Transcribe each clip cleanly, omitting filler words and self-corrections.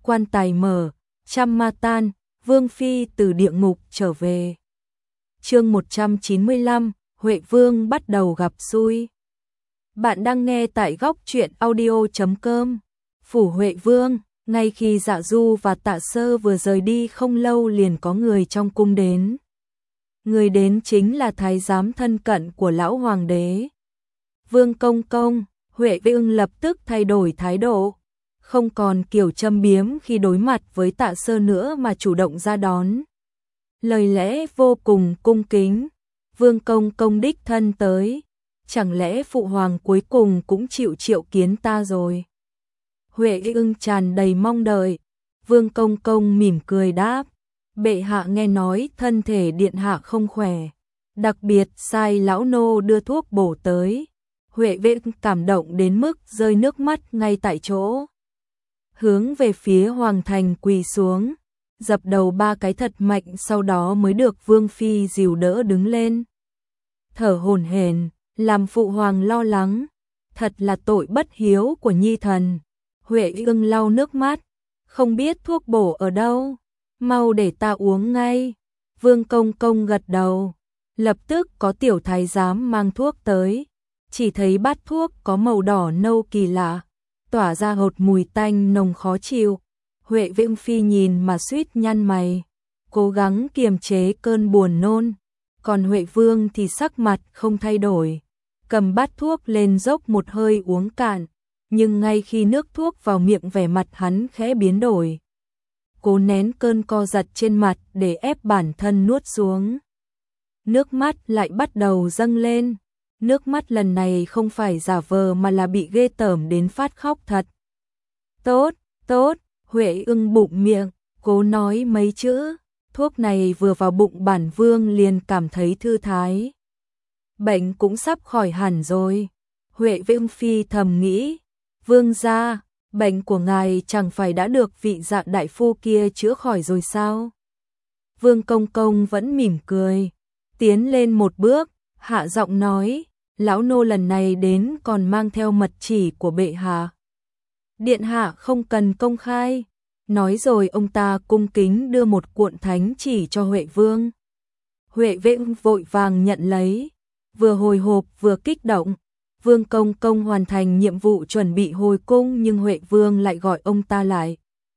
quan tài mở, trăm ma tan, Vương Phi từ địa ngục trở về. Chương 195, Huệ Vương bắt đầu gặp xui. Bạn đang nghe tại góc truyện audio.com. Phủ Huệ Vương, ngay khi Dạ Du và Tạ Sơ vừa rời đi không lâu liền có người trong cung đến. Người đến chính là thái giám thân cận của lão hoàng đế. Vương công công, Huệ Vương lập tức thay đổi thái độ, không còn kiểu châm biếm khi đối mặt với Tạ Sơ nữa mà chủ động ra đón. Lời lẽ vô cùng cung kính, Vương công công đích thân tới, chẳng lẽ phụ hoàng cuối cùng cũng chịu triệu kiến ta rồi? Huệ Vương tràn đầy mong đợi, Vương công công mỉm cười đáp, bệ hạ nghe nói thân thể điện hạ không khỏe, đặc biệt sai lão nô đưa thuốc bổ tới. Huệ Vương cảm động đến mức rơi nước mắt ngay tại chỗ. Hướng về phía hoàng thành quỳ xuống, dập đầu 3 cái thật mạnh, sau đó mới được Vương Phi dìu đỡ đứng lên. Thở hổn hển, làm phụ hoàng lo lắng, thật là tội bất hiếu của nhi thần. Huệ Vương lau nước mắt, không biết thuốc bổ ở đâu, mau để ta uống ngay. Vương công công gật đầu, lập tức có tiểu thái giám mang thuốc tới, chỉ thấy bát thuốc có màu đỏ nâu kỳ lạ, tỏa ra hột mùi tanh nồng khó chịu. Huệ Vương Phi nhìn mà suýt nhăn mày, cố gắng kiềm chế cơn buồn nôn, còn Huệ Vương thì sắc mặt không thay đổi, cầm bát thuốc lên dốc một hơi uống cạn, nhưng ngay khi nước thuốc vào miệng vẻ mặt hắn khẽ biến đổi. Cố nén cơn co giật trên mặt để ép bản thân nuốt xuống. Nước mắt lại bắt đầu dâng lên, nước mắt lần này không phải giả vờ mà là bị ghê tởm đến phát khóc thật. Tốt, tốt, Huệ Ưng bụng miệng, cố nói mấy chữ, thuốc này vừa vào bụng bản vương liền cảm thấy thư thái. Bệnh cũng sắp khỏi hẳn rồi. Huệ Vương Phi thầm nghĩ, vương gia, bệnh của ngài chẳng phải đã được vị Dạ đại phu kia chữa khỏi rồi sao? Vương công công vẫn mỉm cười, tiến lên một bước, hạ giọng nói, lão nô lần này đến còn mang theo mật chỉ của bệ hạ. Điện hạ không cần công khai. Nói rồi ông ta cung kính đưa một cuộn thánh chỉ cho Huệ Vương. Huệ Vương vội vàng nhận lấy, vừa hồi hộp vừa kích động. Vương công công hoàn thành nhiệm vụ chuẩn bị hồi cung nhưng Huệ Vương lại gọi ông ta lại.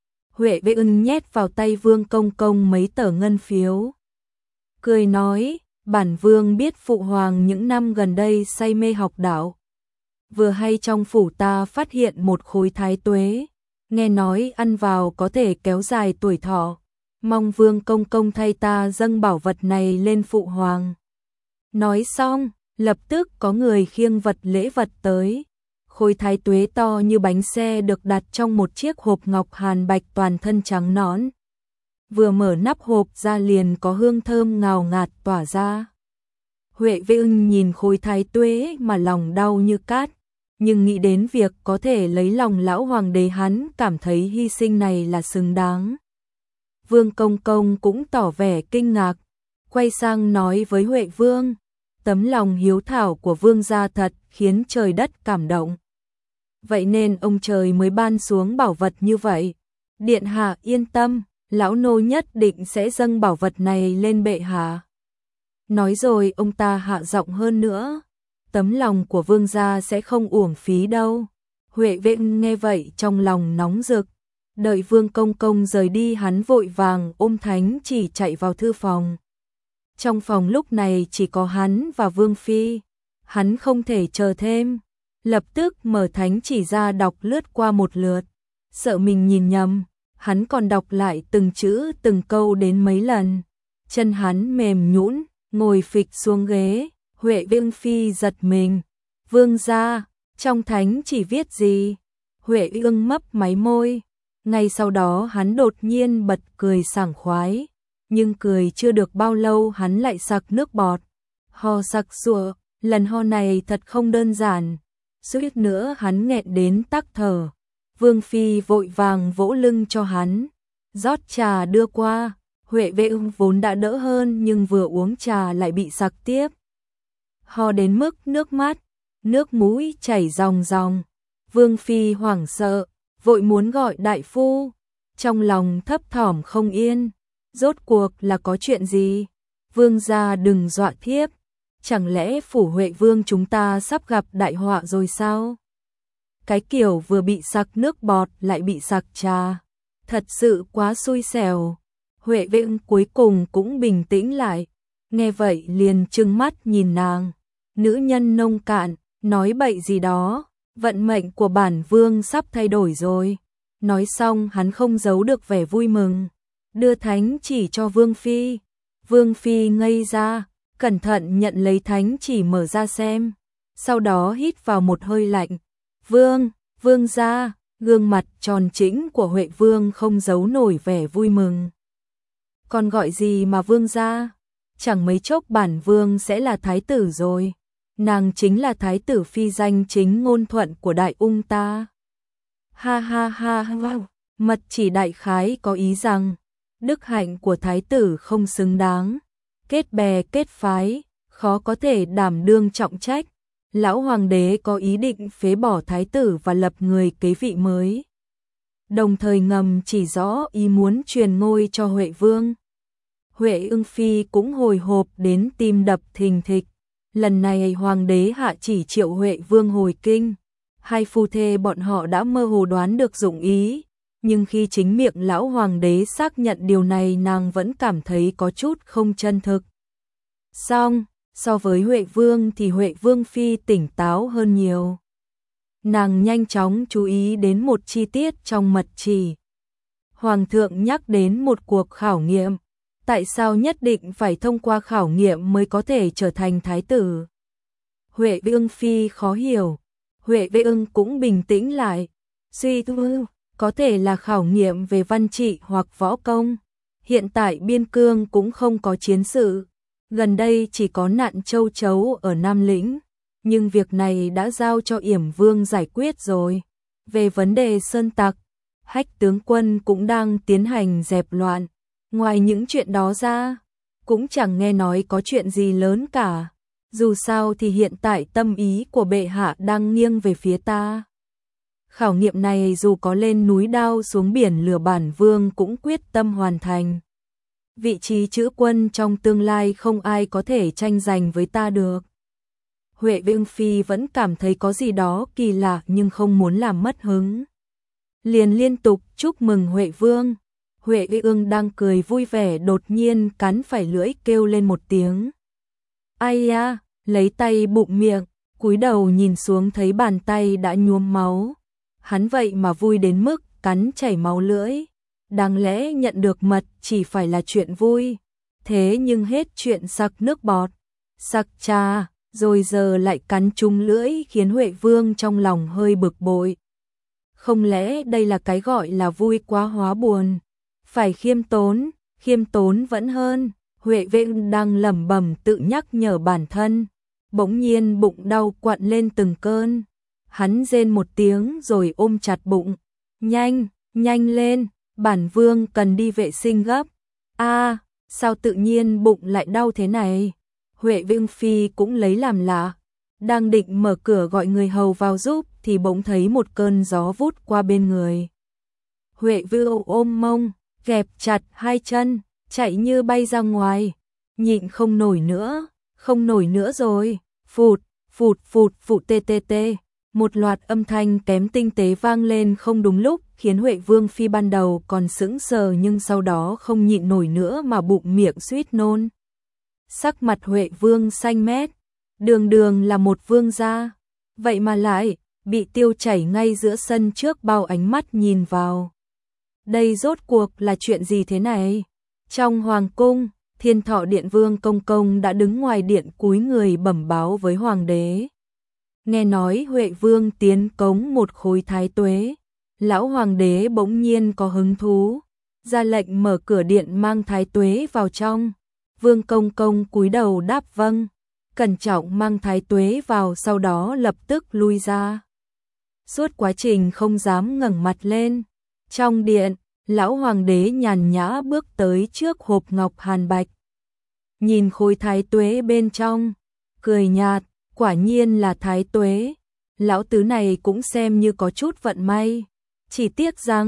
Huệ Vương nhét vào tay Vương công công mấy tờ ngân phiếu, cười nói, bản vương biết phụ hoàng những năm gần đây say mê học đạo. Vừa hay trong phủ ta phát hiện một khối thái tuế, nghe nói ăn vào có thể kéo dài tuổi thọ, mong Vương công công thay ta dâng bảo vật này lên phụ hoàng. Nói xong, lập tức có người khiêng lễ vật tới. Khối thái tuế to như bánh xe được đặt trong một chiếc hộp ngọc hàn bạch toàn thân trắng nõn. Vừa mở nắp hộp ra liền có hương thơm ngào ngạt tỏa ra. Huệ Vương nhìn khối thái tuế mà lòng đau như cát, nhưng nghĩ đến việc có thể lấy lòng lão hoàng đế hắn cảm thấy hy sinh này là xứng đáng. Vương công công cũng tỏ vẻ kinh ngạc, quay sang nói với Huệ Vương, tấm lòng hiếu thảo của vương gia thật khiến trời đất cảm động. Vậy nên ông trời mới ban xuống bảo vật như vậy. Điện hạ yên tâm, lão nô nhất định sẽ dâng bảo vật này lên bệ hạ. Nói rồi ông ta hạ giọng hơn nữa, tấm lòng của vương gia sẽ không uổng phí đâu. Huệ Vương nghe vậy trong lòng nóng rực, đợi Vương công công rời đi hắn vội vàng ôm thánh chỉ chạy vào thư phòng. Trong phòng lúc này chỉ có hắn và Vương Phi, hắn không thể chờ thêm, lập tức mở thánh chỉ ra đọc lướt qua một lượt, sợ mình nhìn nhầm, hắn còn đọc lại từng chữ từng câu đến mấy lần, chân hắn mềm nhũn, ngồi phịch xuống ghế. Huệ Vương Phi giật mình, vương gia, trong thánh chỉ viết gì? Huệ Vương mấp máy môi, ngay sau đó hắn đột nhiên bật cười sảng khoái, nhưng cười chưa được bao lâu hắn lại sặc nước bọt, ho sặc sụa, lần ho này thật không đơn giản, suýt nữa hắn nghẹn đến tắc thở. Vương Phi vội vàng vỗ lưng cho hắn, rót trà đưa qua. Huệ Vương vốn đã đỡ hơn nhưng vừa uống trà lại bị sặc tiếp, ho đến mức nước mắt, nước mũi chảy ròng ròng. Vương Phi hoảng sợ, vội muốn gọi đại phu. trong lòng thấp thỏm không yên. Rốt cuộc là có chuyện gì? Vương gia đừng dọa thiếp, chẳng lẽ phủ Huệ Vương chúng ta sắp gặp đại họa rồi sao? Cái kiểu vừa bị sặc nước bọt lại bị sặc trà, thật sự quá xui xẻo. Huệ Vương cuối cùng cũng bình tĩnh lại, nghe vậy liền trừng mắt nhìn nàng. Nữ nhân nông cạn, nói bậy gì đó, vận mệnh của bản vương sắp thay đổi rồi. Nói xong hắn không giấu được vẻ vui mừng, đưa thánh chỉ cho Vương Phi. Vương Phi ngây ra, cẩn thận nhận lấy thánh chỉ mở ra xem, sau đó hít vào một hơi lạnh. Vương gia, gương mặt tròn trĩnh của Huệ Vương không giấu nổi vẻ vui mừng. Còn gọi gì mà vương gia? Chẳng mấy chốc bản vương sẽ là thái tử rồi. Nàng chính là thái tử phi danh chính ngôn thuận của đại ung ta. Ha ha ha ha, mật chỉ đại khái có ý rằng, đức hạnh của thái tử không xứng đáng, kết bè kết phái, khó có thể đảm đương trọng trách. Lão hoàng đế có ý định phế bỏ thái tử và lập người kế vị mới, đồng thời ngầm chỉ rõ ý muốn truyền ngôi cho Huệ Vương. Huệ Ưng Phi cũng hồi hộp đến tim đập thình thịch. Lần này hoàng đế hạ chỉ triệu Huệ Vương hồi kinh, hai phu thê bọn họ đã mơ hồ đoán được dụng ý, nhưng khi chính miệng lão hoàng đế xác nhận điều này nàng vẫn cảm thấy có chút không chân thực. Song, so với Huệ Vương thì Huệ Vương Phi tỉnh táo hơn nhiều. Nàng nhanh chóng chú ý đến một chi tiết trong mật chỉ. Hoàng thượng nhắc đến một cuộc khảo nghiệm. Tại sao nhất định phải thông qua khảo nghiệm mới có thể trở thành thái tử? Huệ Vương Phi khó hiểu. Huệ Vương cũng bình tĩnh lại. Suy tư, có thể là khảo nghiệm về văn trị hoặc võ công. Hiện tại biên cương cũng không có chiến sự. Gần đây chỉ có nạn châu chấu ở Nam Lĩnh. Nhưng việc này đã giao cho Yểm Vương giải quyết rồi. Về vấn đề sơn tặc, Hách tướng quân cũng đang tiến hành dẹp loạn. Ngoài những chuyện đó ra, cũng chẳng nghe nói có chuyện gì lớn cả. Dù sao thì hiện tại tâm ý của bệ hạ đang nghiêng về phía ta. Khảo nghiệm này dù có lên núi đao xuống biển lửa bản vương cũng quyết tâm hoàn thành. Vị trí chữ quân trong tương lai không ai có thể tranh giành với ta được. Huệ Vương Phi vẫn cảm thấy có gì đó kỳ lạ nhưng không muốn làm mất hứng. Liền liên tục chúc mừng Huệ Vương. Huệ Vương đang cười vui vẻ đột nhiên cắn phải lưỡi kêu lên một tiếng. Ai ya, lấy tay bụng miệng, cúi đầu nhìn xuống thấy bàn tay đã nhuốm máu. Hắn vậy mà vui đến mức cắn chảy máu lưỡi. Đáng lẽ nhận được mật chỉ phải là chuyện vui. Thế nhưng hết chuyện sặc nước bọt, sặc trà, rồi giờ lại cắn trúng lưỡi khiến Huệ Vương trong lòng hơi bực bội. Không lẽ đây là cái gọi là vui quá hóa buồn? Phải khiêm tốn vẫn hơn. Huệ Vương đang lẩm bẩm tự nhắc nhở bản thân. Bỗng nhiên bụng đau quặn lên từng cơn. Hắn rên một tiếng rồi ôm chặt bụng. Nhanh lên, bản vương cần đi vệ sinh gấp. Sao tự nhiên bụng lại đau thế này? Huệ Vương Phi cũng lấy làm lạ. Đang định mở cửa gọi người hầu vào giúp thì bỗng thấy một cơn gió vút qua bên người. Huệ Vương ôm mông, gẹp chặt hai chân, chạy như bay ra ngoài. Nhịn không nổi nữa rồi. Phụt tê tê tê. Một loạt âm thanh kém tinh tế vang lên không đúng lúc, khiến Huệ Vương Phi ban đầu còn sững sờ nhưng sau đó không nhịn nổi nữa mà bụng miệng suýt nôn. Sắc mặt Huệ Vương xanh mét, đường là một vương gia, vậy mà lại bị tiêu chảy ngay giữa sân trước bao ánh mắt nhìn vào. Đây rốt cuộc là chuyện gì thế này? Trong hoàng cung, Thiên Thọ Điện Vương công công đã đứng ngoài điện cúi người bẩm báo với hoàng đế. Nghe nói Huệ Vương tiến cống một khối thái tuế, lão hoàng đế bỗng nhiên có hứng thú, ra lệnh mở cửa điện mang thái tuế vào trong. Vương công công cúi đầu đáp vâng, cẩn trọng mang thái tuế vào sau đó lập tức lui ra. Suốt quá trình không dám ngẩng mặt lên. Trong điện, lão hoàng đế nhàn nhã bước tới trước hộp ngọc hàn bạch. Nhìn khối thái tuế bên trong, cười nhạt, quả nhiên là thái tuế. Lão tứ này cũng xem như có chút vận may. Chỉ tiếc rằng,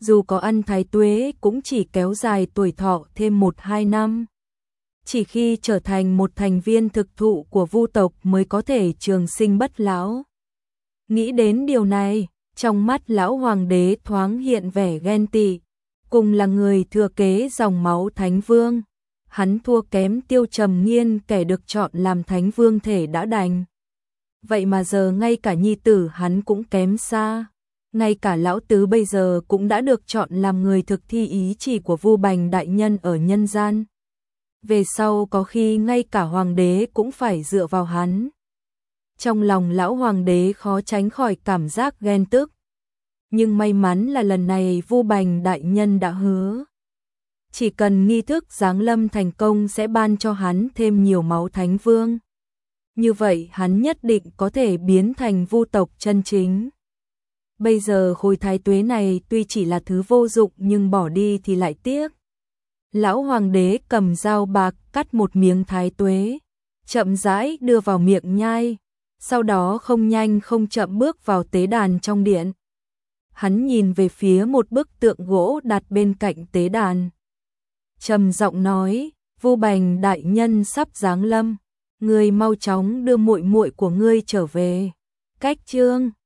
dù có ăn thái tuế cũng chỉ kéo dài tuổi thọ thêm 1-2 năm. Chỉ khi trở thành một thành viên thực thụ của Vu tộc mới có thể trường sinh bất lão. Nghĩ đến điều này, trong mắt lão hoàng đế thoáng hiện vẻ ghen tị, cùng là người thừa kế dòng máu Thánh Vương. Hắn thua kém Tiêu Trầm Nghiên kẻ được chọn làm Thánh Vương thể đã đành. Vậy mà giờ ngay cả nhi tử hắn cũng kém xa. Ngay cả lão tứ bây giờ cũng đã được chọn làm người thực thi ý chỉ của Vu Bành đại nhân ở nhân gian. Về sau có khi ngay cả hoàng đế cũng phải dựa vào hắn. Trong lòng lão hoàng đế khó tránh khỏi cảm giác ghen tức. Nhưng may mắn là lần này Vu Bành đại nhân đã hứa. Chỉ cần nghi thức giáng lâm thành công sẽ ban cho hắn thêm nhiều máu Thánh Vương. Như vậy hắn nhất định có thể biến thành Vu tộc chân chính. Bây giờ khối thái tuế này tuy chỉ là thứ vô dụng nhưng bỏ đi thì lại tiếc. Lão hoàng đế cầm dao bạc cắt một miếng thái tuế, chậm rãi đưa vào miệng nhai, sau đó không nhanh không chậm bước vào tế đàn trong điện. Hắn nhìn về phía một bức tượng gỗ đặt bên cạnh tế đàn. Trầm giọng nói, Vu Bành đại nhân sắp giáng lâm, ngươi mau chóng đưa muội muội của ngươi trở về. Cách chương